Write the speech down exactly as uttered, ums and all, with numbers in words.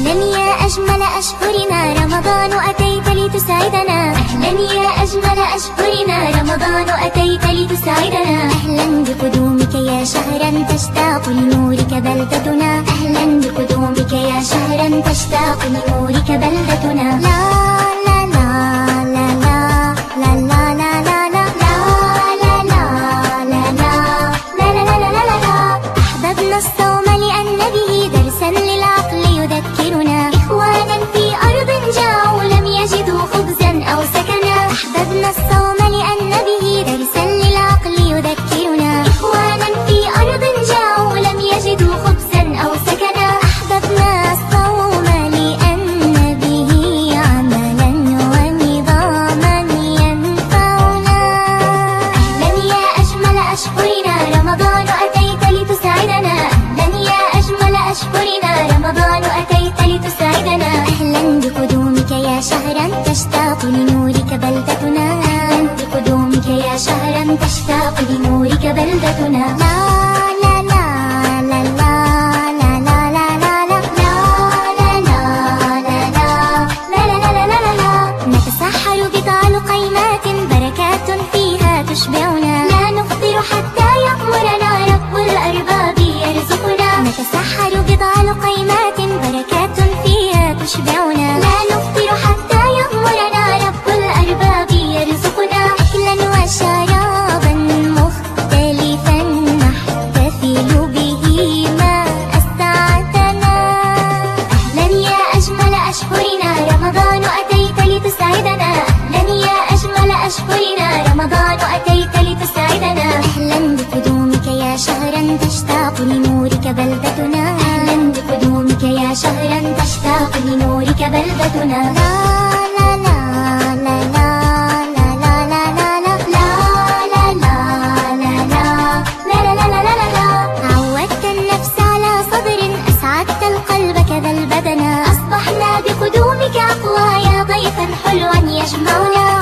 أهلا يا أجمل أشهرنا رمضان أتيت لتسعدنا. أهلا يا أجمل أشهرنا رمضان أتيت لتسعدنا. أهلا بقدومك يا شهرا تشتاق لنورك بلدتنا. أهلا بقدومك يا شهرا تشتاق لنورك بلدتنا. لا لا لا لا لا لا لا لا لا لا لا لا لا لا لا لا لا. أحببنا الصوم لأن به درسا للعقل يذكرنا. إخوانا في أرض جاعوا لم يجدوا خبزا أو سكنا. أحببنا الصوم لأن به درسا للعقل يذكرنا. إخوانا في أرض جاعوا لم يجدوا خبزا أو سكنا. أحببنا الصوم لأن به عملا ونظاما ينفعنا. أهلا يا أجمل أشهرنا رمضان أتيت لتسعدنا. أهلا يا أجمل أشهرنا رمضان أتيت لتسعدنا. أهلا بقدومك يا شهرا تشتاق لنورك بلدتنا. أهلا بقدومك يا شهرا تشتاق لنورك بلدتنا. لا لا لا لا لا لا لا لا لا لا. نتسحر بضع لقيمات بركات فيها تشبعنا. لا نفطر حتى يأمرنا رب الأرباب يرزقنا. نتسحر بضع لقيمات بركات فيها تشبعنا. لا نفطر حتى يأمرنا رب الأرباب يرزقنا. أكلا وشرابا مختلفا نحتفل به ما أسعدنا. أهلا يا أجمل أشهرنا رمضان أتيت لتسعدنا. أهلا يا أجمل أشهرنا رمضان أتيت لتسعدنا. أهلا بقدومك يا شهرا تشتاق لنورك بلدتنا. أهلا بقدومك يا شهرا تشتاق لنورك بلدتنا. لا لا لا لا لا لا لا لا لا لا لا لا لا لا لا. عودت النفس على صبر أسعدت القلب كذا البدن. أصبحنا بقدومك أقوى يا ضيفا حلوا يجمعنا.